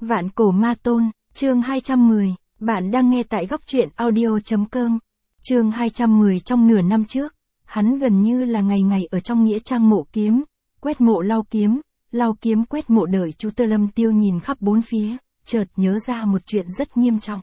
Vạn cổ ma tôn, chương 210, bạn đang nghe tại góc truyện audio.com. Chương 210. Trong nửa năm trước, hắn gần như là ngày ngày ở trong nghĩa trang mộ kiếm, quét mộ lau kiếm quét mộ đợi chú Tơ Lâm Tiêu nhìn khắp bốn phía, chợt nhớ ra một chuyện rất nghiêm trọng.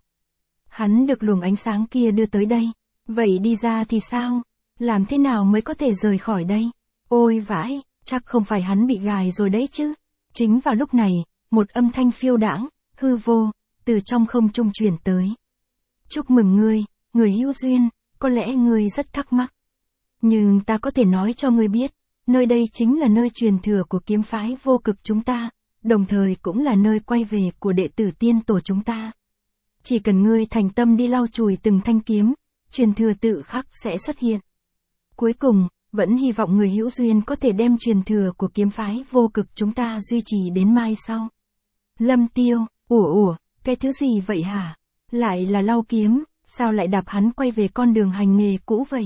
Hắn được luồng ánh sáng kia đưa tới đây, vậy đi ra thì sao? Làm thế nào mới có thể rời khỏi đây? Ôi vãi, chắc không phải hắn bị gài rồi đấy chứ. Chính vào lúc này, một âm thanh phiêu đãng, hư vô, từ trong không trung truyền tới. Chúc mừng ngươi, người hữu duyên, có lẽ ngươi rất thắc mắc. Nhưng ta có thể nói cho ngươi biết, nơi đây chính là nơi truyền thừa của kiếm phái vô cực chúng ta, đồng thời cũng là nơi quay về của đệ tử tiên tổ chúng ta. Chỉ cần ngươi thành tâm đi lau chùi từng thanh kiếm, truyền thừa tự khắc sẽ xuất hiện. Cuối cùng, vẫn hy vọng người hữu duyên có thể đem truyền thừa của kiếm phái vô cực chúng ta duy trì đến mai sau. Lâm Tiêu, ủa, cái thứ gì vậy hả? Lại là lau kiếm, sao lại đạp hắn quay về con đường hành nghề cũ vậy?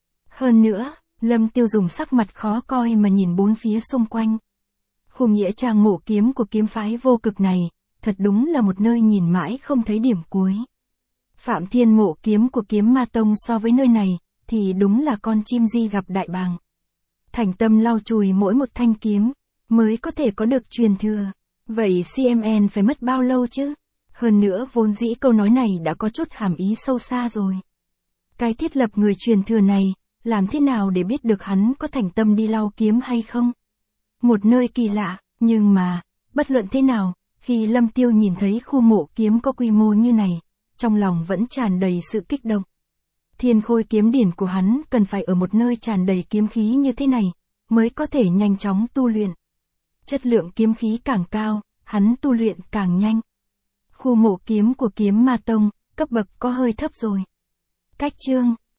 Hơn nữa, Lâm Tiêu dùng sắc mặt khó coi mà nhìn bốn phía xung quanh. Khu nghĩa trang mộ kiếm của kiếm phái vô cực này, thật đúng là một nơi nhìn mãi không thấy điểm cuối. Phạm Thiên mộ kiếm của kiếm ma tông so với nơi này, thì đúng là con chim di gặp đại bàng. Thành tâm lau chùi mỗi một thanh kiếm, mới có thể có được truyền thừa. Vậy CMN phải mất bao lâu chứ? Hơn nữa vốn dĩ câu nói này đã có chút hàm ý sâu xa rồi. Cái thiết lập người truyền thừa này, làm thế nào để biết được hắn có thành tâm đi lau kiếm hay không? Một nơi kỳ lạ, nhưng mà, bất luận thế nào, khi Lâm Tiêu nhìn thấy khu mộ kiếm có quy mô như này, trong lòng vẫn tràn đầy sự kích động. Thiên khôi kiếm điển của hắn cần phải ở một nơi tràn đầy kiếm khí như thế này, mới có thể nhanh chóng tu luyện. Chất lượng kiếm khí càng cao, hắn tu luyện càng nhanh. Khu mộ kiếm của kiếm ma tông, cấp bậc có hơi thấp rồi. Cách chương